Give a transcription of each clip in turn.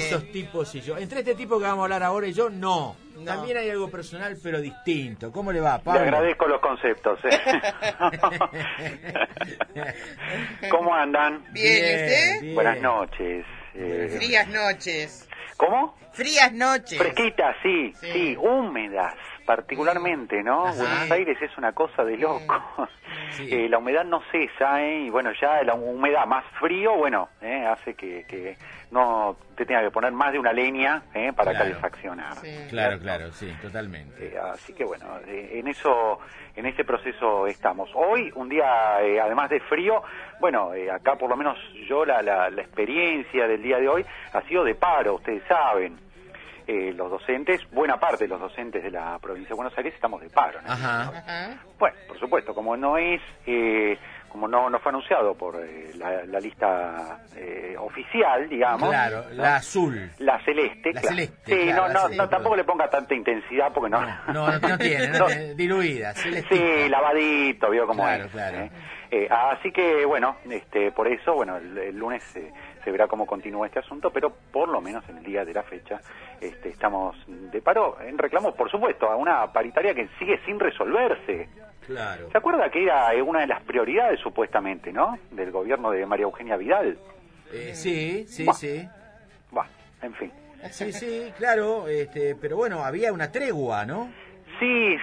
esos tipos y yo. Entre este tipo que vamos a hablar ahora y yo, no. No. También hay algo personal, pero distinto. ¿Cómo le va, Le Pablo? agradezco los conceptos. ¿Cómo andan? Bien, ¿y usted? bien. Buenas noches. Frías noches. ¿Cómo? Frías noches. Fresquitas, sí, Sí. sí, húmedas, particularmente, ¿no? Ajá. Buenos Aires es una cosa de loco. Sí. La humedad no cesa, y bueno, ya la humedad más frío, bueno, hace que no te tenga que poner más de una leña para Claro. calefaccionar. Sí. Claro, claro, sí, totalmente. Así que bueno, en ese proceso estamos. Hoy, un día, además de frío, bueno, acá por lo menos yo la experiencia del día de hoy ha sido de paro, ustedes saben. Los docentes, buena parte de los docentes de la provincia de Buenos Aires estamos de paro, ¿no? Ajá. Ajá. Bueno, por supuesto, como no es, como no fue anunciado por la lista oficial, digamos. Claro, ¿no? la azul. La celeste. La claro. celeste, Sí, claro, la no celeste. tampoco le ponga tanta intensidad porque no. No tiene, no No. tiene, diluida, celestita. Sí, lavadito, vio cómo Claro, es. claro. Así que, bueno, por eso, bueno, el lunes se verá cómo continúa este asunto, pero por lo menos en el día de la fecha estamos de paro en reclamo, por supuesto, a una paritaria que sigue sin resolverse. Claro. ¿Se acuerda que era una de las prioridades, supuestamente, ¿no?, del gobierno de María Eugenia Vidal? Sí, Bueno. sí. Bueno, en fin. Sí, claro, pero bueno, había una tregua, ¿no? Sí,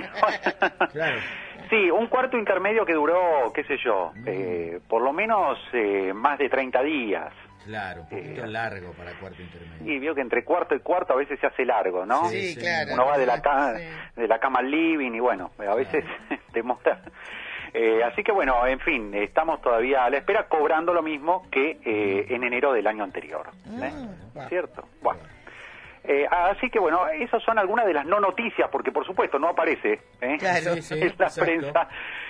Claro. sí, un cuarto intermedio que duró, qué sé yo, por lo menos más de 30 días. Claro, un poquito largo para cuarto intermedio. Y vio que entre cuarto y cuarto a veces se hace largo, ¿no? Sí, claro. Uno va de la cama al living y bueno, a veces demora. Así que bueno, en fin, estamos todavía a la espera, cobrando lo mismo que en enero del año anterior. ¿Cierto? Bueno. Así que bueno, esas son algunas de las no noticias, porque por supuesto no aparece Claro. Sí, en la exacto. prensa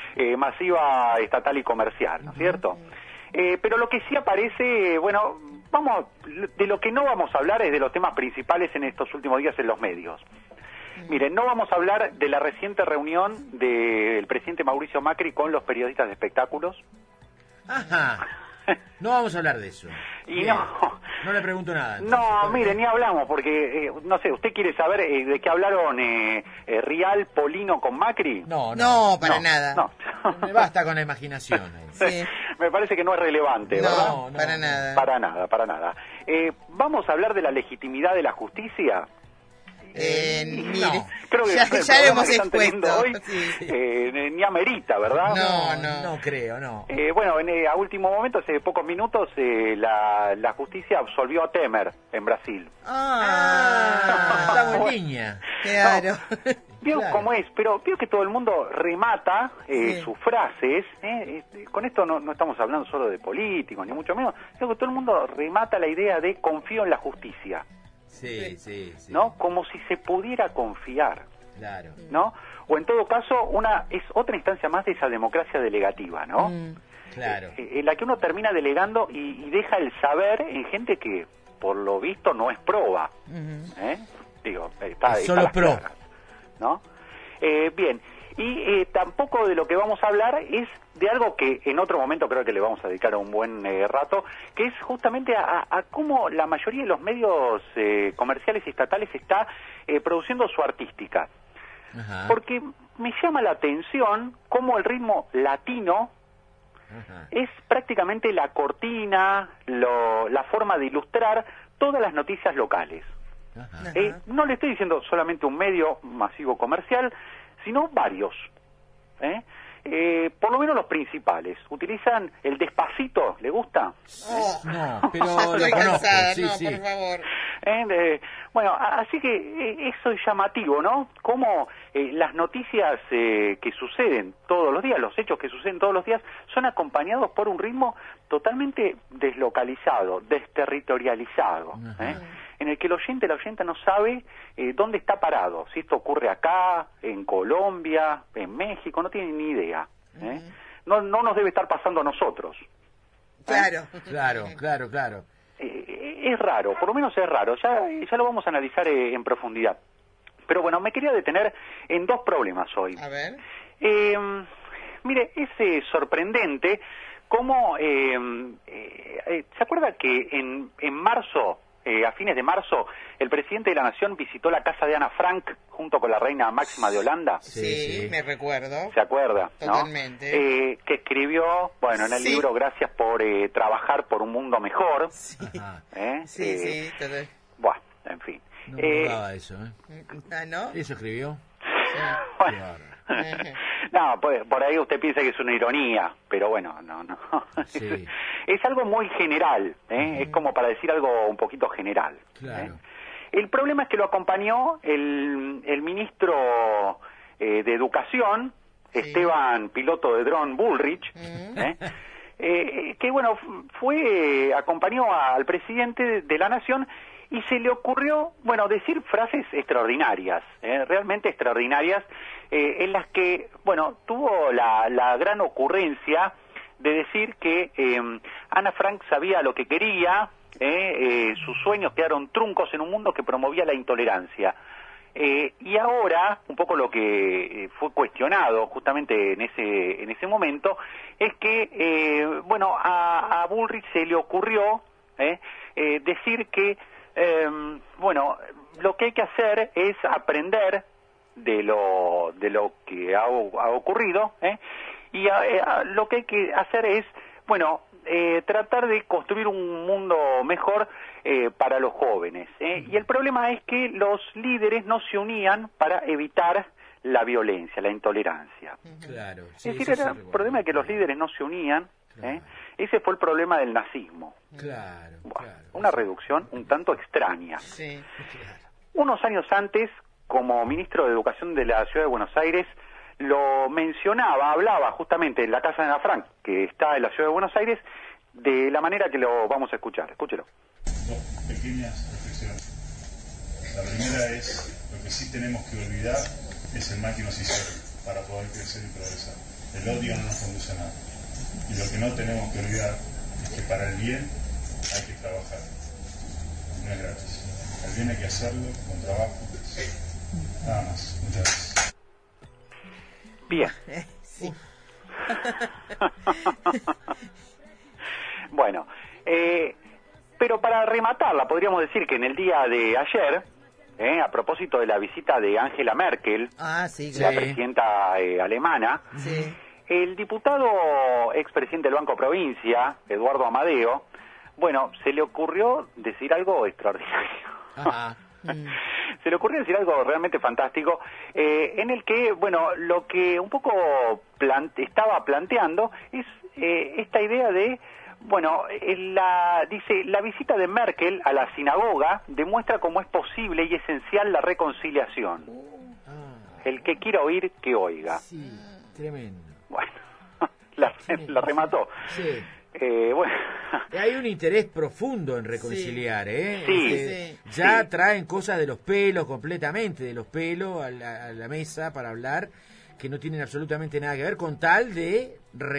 masiva estatal y comercial, ¿no es cierto? Pero lo que sí aparece, bueno, de lo que no vamos a hablar es de los temas principales en estos últimos días en los medios. Miren, no vamos a hablar de la reciente reunión del presidente Mauricio Macri con los periodistas de espectáculos. Ajá. No vamos a hablar de eso. Y Bien. no le pregunto nada. entonces. No, mire, ni hablamos, porque, no sé, ¿usted quiere saber de qué hablaron Rial, Polino con Macri? No. No, para nada. No. Me basta con la imaginación. Sí. Me parece que no es relevante, ¿verdad? No, para nada. Para nada. ¿Vamos a hablar de la legitimidad de la justicia? Mire, No. Creo que ya el lo programa hemos que están teniendo expuesto. hoy, Sí. ni amerita, ¿verdad? No. creo, no. Bueno, a último momento, hace pocos minutos, la justicia absolvió a Temer en Brasil. Estamos en línea. Claro. Vio Claro. cómo es, pero vio que todo el mundo remata Sí. sus frases. Con esto no estamos hablando solo de políticos, ni mucho menos. Vio que todo el mundo remata la idea de confío en la justicia, Sí. ¿no? Como si se pudiera confiar, Claro. ¿no? O en todo caso, es otra instancia más de esa democracia delegativa, ¿no? Claro. En la que uno termina delegando y deja el saber en gente que, por lo visto, no es proba. Digo, está solo las pro. claras, ¿no? Bien, y tampoco de lo que vamos a hablar es de algo que en otro momento creo que le vamos a dedicar un buen rato, que es justamente a cómo la mayoría de los medios comerciales y estatales está produciendo su artística. Ajá. Porque me llama la atención cómo el ritmo latino Ajá. es prácticamente la cortina, la forma de ilustrar todas las noticias locales. Ajá. No le estoy diciendo solamente un medio masivo comercial, sino varios. Por lo menos los principales. Utilizan el Despacito, ¿le gusta? No, pero Ya lo estoy conozco. cansada, Sí, no, sí. por favor. Bueno, así que eso es llamativo, ¿no? Cómo las noticias que suceden todos los días, los hechos que suceden todos los días, son acompañados por un ritmo totalmente deslocalizado, desterritorializado, en el que la oyente no sabe dónde está parado, si esto ocurre acá, en Colombia, en México, no tiene ni idea. No nos debe estar pasando a nosotros. Claro. Es raro, por lo menos es raro, ya lo vamos a analizar en profundidad. Pero bueno, me quería detener en dos problemas hoy. A ver. Mire, es sorprendente cómo, ¿se acuerda que en marzo a fines de marzo, el presidente de la Nación visitó la casa de Ana Frank junto con la reina Máxima de Holanda. Sí, me recuerdo. ¿Se acuerda? Totalmente. Que escribió, bueno, en el libro Gracias por trabajar por un mundo mejor. Sí, sí, total. Bueno, en fin. No me acordaba eso, Ah, ¿no? ¿Eso escribió? Sí. Bueno. No, pues, por ahí usted piensa que es una ironía, pero bueno, no. Sí. Es algo muy general, es como para decir algo un poquito general. Claro. El problema es que lo acompañó el ministro de Educación, Esteban Piloto de Dron Bullrich, que bueno, acompañó al presidente de la Nación y se le ocurrió, bueno, decir frases extraordinarias, realmente extraordinarias, en las que, bueno, tuvo la gran ocurrencia de decir que Ana Frank sabía lo que quería, sus sueños quedaron truncos en un mundo que promovía la intolerancia. Y ahora, un poco lo que fue cuestionado justamente en ese momento, es que, bueno, a Bullrich se le ocurrió decir que, bueno, lo que hay que hacer es aprender de lo que ha ocurrido, y lo que hay que hacer es, bueno, tratar de construir un mundo mejor para los jóvenes. Y el problema es que los líderes no se unían para evitar la violencia, la intolerancia. Claro. Sí, es decir, era el problema de que los líderes no se unían. Claro. Ese fue el problema del nazismo. Claro, Bueno, claro. una reducción un tanto extraña. Sí. Claro. Unos años antes, como ministro de Educación de la Ciudad de Buenos Aires, lo mencionaba, hablaba justamente en la casa de Ana Frank, que está en la Ciudad de Buenos Aires, de la manera que lo vamos a escuchar. Escúchelo. Dos pequeñas reflexiones. La primera es, lo que sí tenemos que olvidar es el mal que nos hicieron para poder crecer y progresar. El odio no nos conduce a nada. Y lo que no tenemos que olvidar es que para el bien hay que trabajar. No es gratis. El bien hay que hacerlo con trabajo. Nada más. Muchas gracias. Bien. Sí. Bueno, pero para rematarla, podríamos decir que en el día de ayer, a propósito de la visita de Angela Merkel, Sí, la claro. presidenta alemana, Sí. el diputado expresidente del Banco Provincia, Eduardo Amadeo, bueno, se le ocurrió decir algo extraordinario. Ajá. Se le ocurrió decir algo realmente fantástico, en el que, bueno, lo que un poco estaba planteando es esta idea de, bueno, dice, la visita de Merkel a la sinagoga demuestra cómo es posible y esencial la reconciliación. El que quiera oír, que oiga. Sí, tremendo. Bueno, la remató. Sí. Bueno. Hay un interés profundo en reconciliar, Sí. Ya Sí. traen cosas de los pelos completamente, de los pelos a la mesa para hablar, que no tienen absolutamente nada que ver con tal de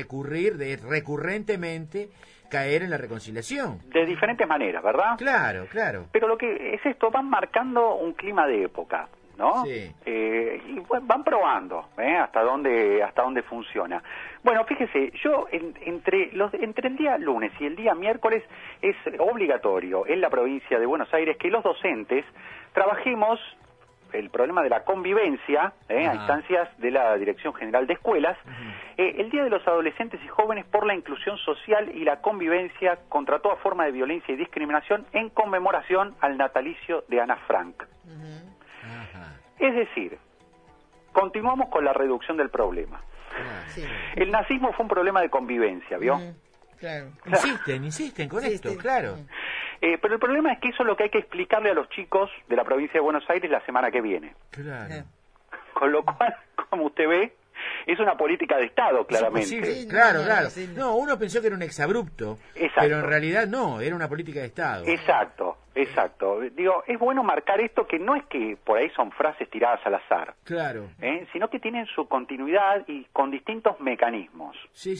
recurrentemente caer en la reconciliación. De diferentes maneras, ¿verdad? Claro, claro. Pero lo que es esto, van marcando un clima de época, ¿no? Sí. Y van probando hasta dónde funciona. Bueno, fíjese, yo entre el día lunes y el día miércoles es obligatorio en la provincia de Buenos Aires que los docentes trabajemos el problema de la convivencia a instancias de la Dirección General de Escuelas, el Día de los Adolescentes y Jóvenes por la Inclusión Social y la Convivencia contra toda forma de violencia y discriminación en conmemoración al natalicio de Ana Frank. Ajá. Es decir, continuamos con la reducción del problema. Sí. El nazismo fue un problema de convivencia, ¿vio? Claro. Insisten con Sí, esto, sí. claro. Pero el problema es que eso es lo que hay que explicarle a los chicos de la provincia de Buenos Aires la semana que viene. Claro. Con lo cual, como usted ve, es una política de Estado, claramente. Sí, Sí, claro, no, claro. sí. No, uno pensó que era un exabrupto, Exacto. pero en realidad no, era una política de Estado. Exacto. Digo, es bueno marcar esto, que no es que por ahí son frases tiradas al azar, Claro. sino que tienen su continuidad y con distintos mecanismos. Sí.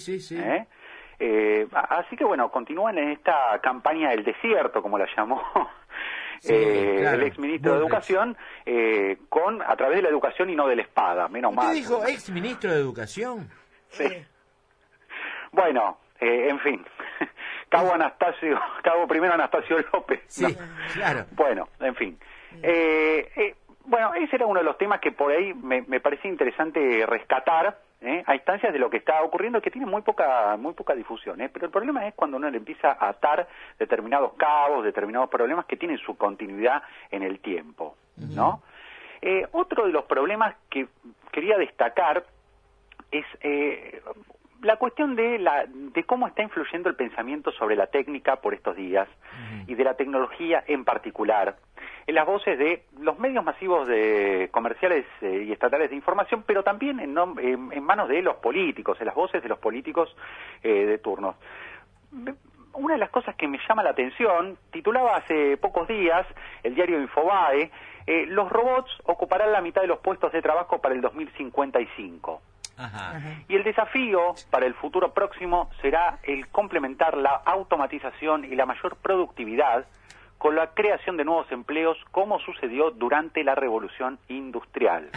Así que bueno, continúan en esta campaña del desierto, como la llamó Sí, claro. el exministro de Bullrich. Educación, a través de la educación y no de la espada, menos ¿Usted mal. dijo exministro de Educación? Sí. Bueno, en fin, Cabo primero Anastasio López. Sí, ¿no? claro. Bueno, en fin. Bueno, ese era uno de los temas que por ahí me parecía interesante rescatar, a instancias de lo que está ocurriendo, que tiene muy poca difusión, pero el problema es cuando uno le empieza a atar determinados cabos, determinados problemas que tienen su continuidad en el tiempo, ¿no? Otro de los problemas que quería destacar es la cuestión de cómo está influyendo el pensamiento sobre la técnica por estos días y de la tecnología en particular en las voces de los medios masivos comerciales y estatales de información, pero también en manos de los políticos, en las voces de los políticos de turno. Una de las cosas que me llama la atención, titulaba hace pocos días el diario Infobae, los robots ocuparán la mitad de los puestos de trabajo para el 2055. Ajá. Y el desafío para el futuro próximo será el complementar la automatización y la mayor productividad con la creación de nuevos empleos, como sucedió durante la Revolución Industrial.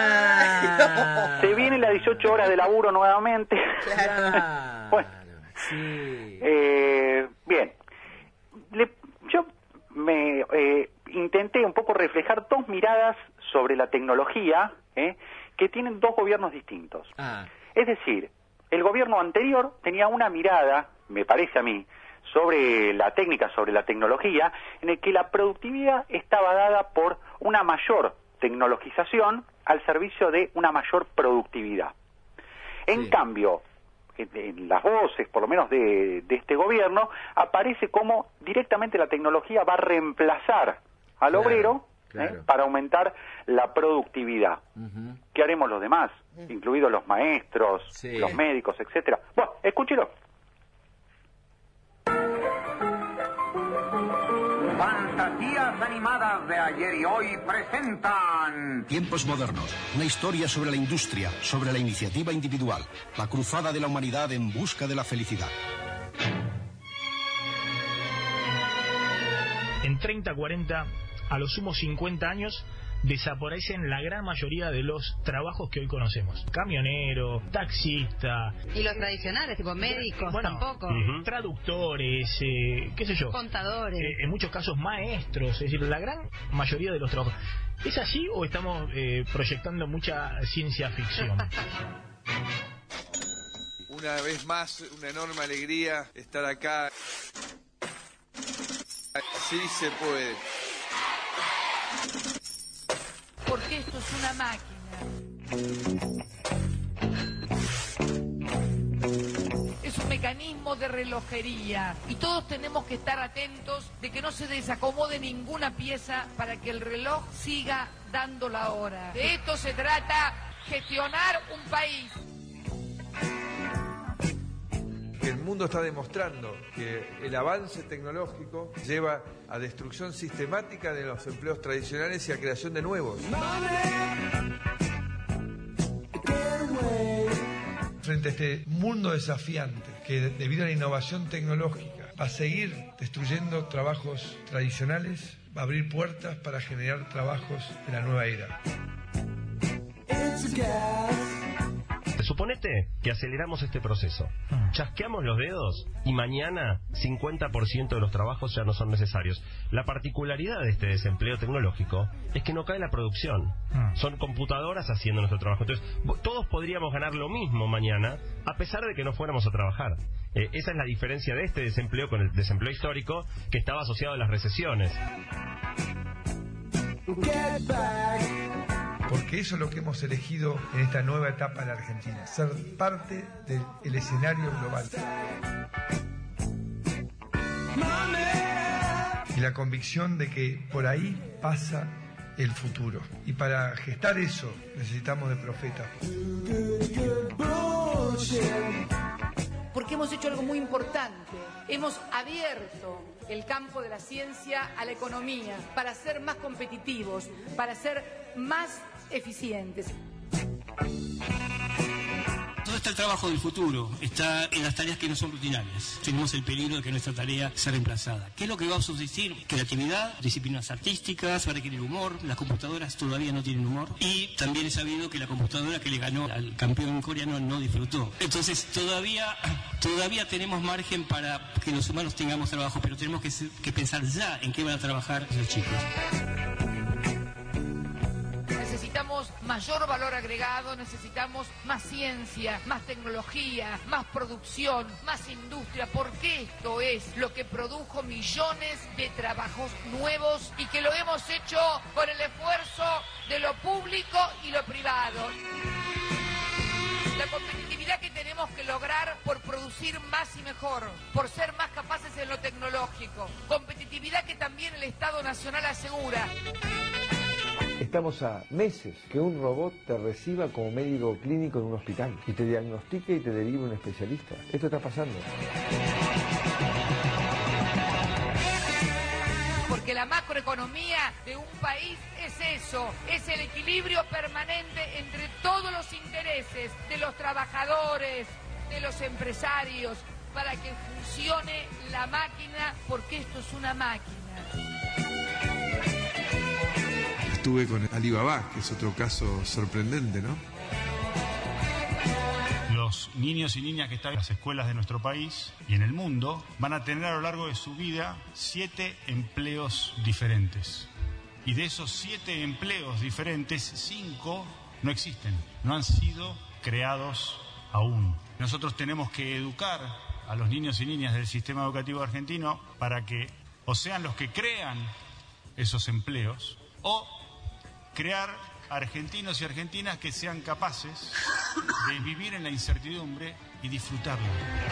Se vienen las 18 horas de laburo nuevamente. Claro. Bueno, sí. Bien, yo me intenté un poco reflejar dos miradas sobre la tecnología, que tienen dos gobiernos distintos. Es decir, el gobierno anterior tenía una mirada, me parece a mí, sobre la técnica, sobre la tecnología, en el que la productividad estaba dada por una mayor tecnologización al servicio de una mayor productividad. En cambio, en las voces, por lo menos de este gobierno, aparece como directamente la tecnología va a reemplazar al obrero para aumentar la productividad. ¿Qué haremos los demás? Incluidos los maestros, los médicos, etcétera. Bueno, escúchelo. Fantasías animadas de ayer y hoy presentan... Tiempos modernos, una historia sobre la industria, sobre la iniciativa individual, la cruzada de la humanidad en busca de la felicidad. En 30, 40, a lo sumo 50 años, desaparecen la gran mayoría de los trabajos que hoy conocemos. Camionero, taxista... Y los tradicionales, tipo médicos, tampoco. Traductores, qué sé yo. Contadores. En muchos casos maestros, es decir, la gran mayoría de los trabajos. ¿Es así o estamos proyectando mucha ciencia ficción? Una vez más, una enorme alegría estar acá. Sí se puede. Porque esto es una máquina. Es un mecanismo de relojería y todos tenemos que estar atentos de que no se desacomode ninguna pieza para que el reloj siga dando la hora. De esto se trata, gestionar un país. El mundo está demostrando que el avance tecnológico lleva a destrucción sistemática de los empleos tradicionales y a creación de nuevos. Frente a este mundo desafiante que debido a la innovación tecnológica va a seguir destruyendo trabajos tradicionales, va a abrir puertas para generar trabajos de la nueva era. Suponete que aceleramos este proceso, chasqueamos los dedos y mañana 50% de los trabajos ya no son necesarios. La particularidad de este desempleo tecnológico es que no cae la producción, son computadoras haciendo nuestro trabajo. Entonces, todos podríamos ganar lo mismo mañana a pesar de que no fuéramos a trabajar. Esa es la diferencia de este desempleo con el desempleo histórico que estaba asociado a las recesiones. Porque eso es lo que hemos elegido en esta nueva etapa de la Argentina, ser parte del escenario global. Y la convicción de que por ahí pasa el futuro. Y para gestar eso necesitamos de profetas. Porque hemos hecho algo muy importante. Hemos abierto el campo de la ciencia a la economía para ser más competitivos, para ser más eficientes. Nosotros está el trabajo del futuro, está en las tareas que no son rutinarias. Tenemos el peligro de que nuestra tarea sea reemplazada. ¿Qué es lo que va a subsistir? Creatividad, disciplinas artísticas, va a requerir humor, las computadoras todavía no tienen humor, y también he sabido que la computadora que le ganó al campeón coreano no disfrutó. Entonces todavía tenemos margen para que los humanos tengamos trabajo, pero tenemos que pensar ya en qué van a trabajar los chicos. Necesitamos mayor valor agregado, necesitamos más ciencia, más tecnología, más producción, más industria, porque esto es lo que produjo millones de trabajos nuevos y que lo hemos hecho con el esfuerzo de lo público y lo privado. La competitividad que tenemos que lograr por producir más y mejor, por ser más capaces en lo tecnológico, competitividad que también el Estado Nacional asegura. Estamos a meses que un robot te reciba como médico clínico en un hospital y te diagnostique y te derive un especialista. Esto está pasando. Porque la macroeconomía de un país es eso, es el equilibrio permanente entre todos los intereses de los trabajadores, de los empresarios, para que funcione la máquina, porque esto es una máquina. Estuve con Alibaba, que es otro caso sorprendente, ¿no? Los niños y niñas que están en las escuelas de nuestro país y en el mundo van a tener a lo largo de su vida 7 empleos diferentes. Y de esos 7 empleos diferentes, 5 no existen, no han sido creados aún. Nosotros tenemos que educar a los niños y niñas del sistema educativo argentino para que o sean los que crean esos empleos o crear argentinos y argentinas que sean capaces de vivir en la incertidumbre y disfrutarlo.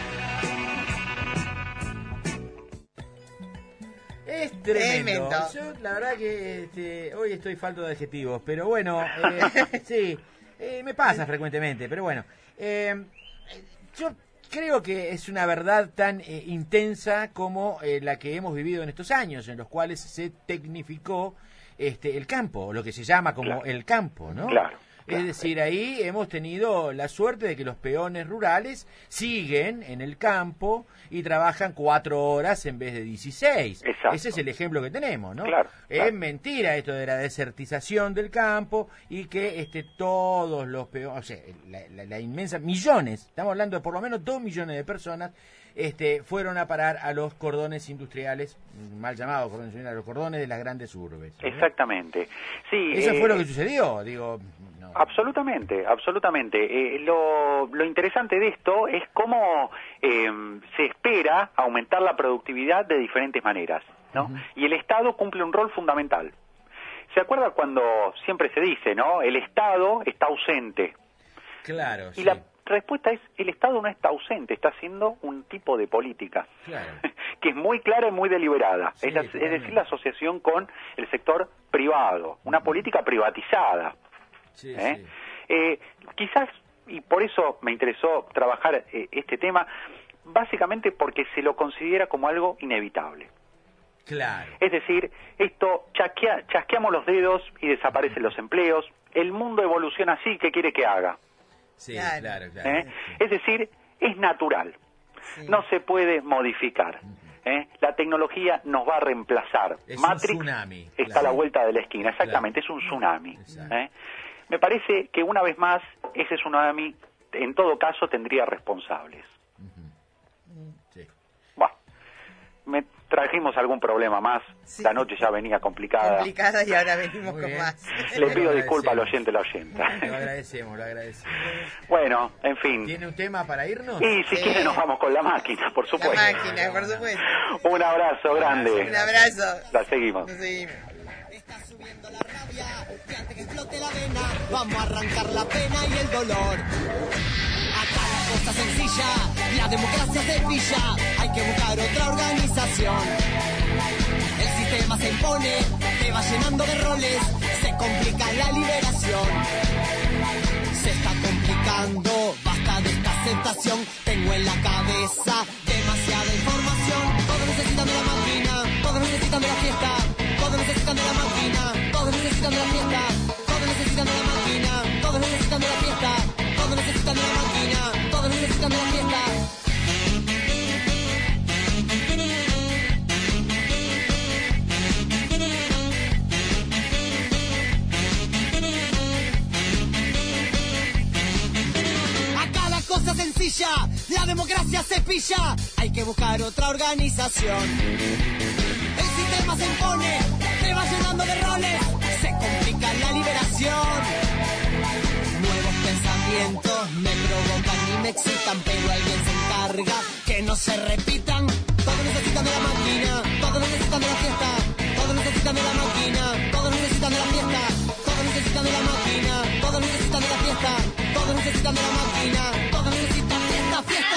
Es tremendo. Yo, la verdad que hoy estoy falto de adjetivos, pero bueno, sí, me pasa frecuentemente, pero bueno. Yo creo que es una verdad tan intensa como la que hemos vivido en estos años, en los cuales se tecnificó el campo, lo que se llama como el campo, ¿no? Claro. Es decir, ahí hemos tenido la suerte de que los peones rurales siguen en el campo y trabajan 4 horas en vez de 16. Exacto. Ese es el ejemplo que tenemos, ¿no? Claro, Es mentira esto de la desertización del campo y que todos los peones, o sea, la inmensa, millones, estamos hablando de por lo menos 2 millones de personas, fueron a parar a los cordones industriales, mal llamados cordones industriales, a los cordones de las grandes urbes, ¿no? Exactamente. Sí, eso fue lo que sucedió, digo. No. Absolutamente. Lo interesante de esto es cómo se espera aumentar la productividad de diferentes maneras, ¿no? Uh-huh. Y el Estado cumple un rol fundamental. ¿Se acuerda cuando siempre se dice, ¿no? El Estado está ausente? Claro. Y sí. La respuesta es, el Estado no está ausente, está haciendo un tipo de política, claro, que es muy clara y muy deliberada, sí, es decir, la asociación con el sector privado, una política privatizada. Sí, sí. Quizás, y por eso me interesó trabajar este tema, básicamente porque se lo considera como algo inevitable. Claro. Es decir, esto chasqueamos los dedos y desaparecen los empleos, el mundo evoluciona así, ¿qué quiere que haga? Sí, claro. Es decir, es natural, sí, no se puede modificar. La tecnología nos va a reemplazar. Es Matrix un tsunami, está a la vuelta de la esquina, exactamente, claro, es un tsunami. Me parece que una vez más ese tsunami en todo caso tendría responsables. Sí. Bueno, trajimos algún problema más, sí, la noche ya venía complicada y ahora venimos con más. Le pido disculpas al oyente, la oyenta. Lo agradecemos. Bueno, en fin. ¿Tiene un tema para irnos? Y si quiere nos vamos con la máquina, por supuesto. La máquina, por supuesto. Un abrazo grande. Un abrazo. La seguimos. Está subiendo la rabia, que antes que explote la vena, vamos a arrancar la pena y el dolor. Acá la cosa sencilla, la democracia se pilla, hay que buscar otra organización. El sistema se impone, te va llenando de roles, se complica la liberación. Se está complicando, basta de esta aceptación, tengo en la cabeza demasiada información. Todos necesitan de la máquina, todos necesitan de la fiesta, todos necesitan de la máquina, todos necesitan de la fiesta, todos necesitan de la máquina, todos necesitan de la fiesta, todos necesitan de la máquina. pilla, la democracia se pilla, hay que buscar otra organización. El sistema se impone, me va llenando de roles, se complica la liberación. Nuevos pensamientos me provocan y me excitan, pero alguien se encarga que no se repitan. Todos necesitan de la máquina, todos necesitan de la fiesta, todos necesitan de la máquina, todos necesitan de la fiesta, todos necesitan de la máquina, todos necesitan de la fiesta, todos necesitan de la máquina, todos necesitan fiesta, fiesta.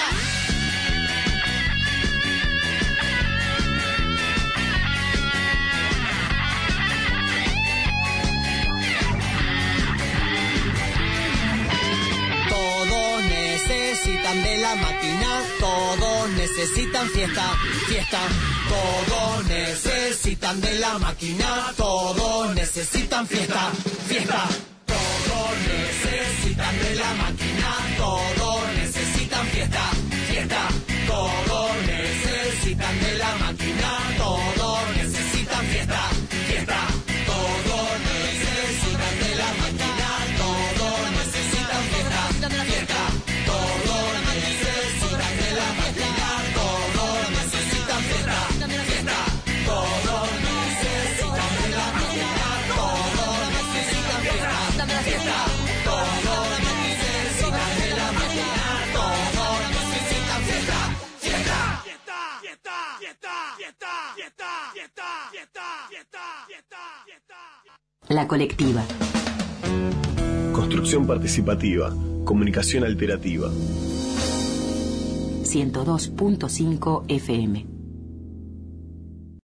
Necesitan de la máquina, todos necesitan fiesta, fiesta. Todos necesitan de la máquina, todos necesitan fiesta, fiesta. Todos necesitan de la máquina, todos necesitan fiesta, fiesta. Todos necesitan de la máquina, todos necesitan fiesta, fiesta. Todos necesitan de la máquina, todos necesitan fiesta, fiesta. La colectiva. Construcción participativa. Comunicación alternativa. 102.5 FM.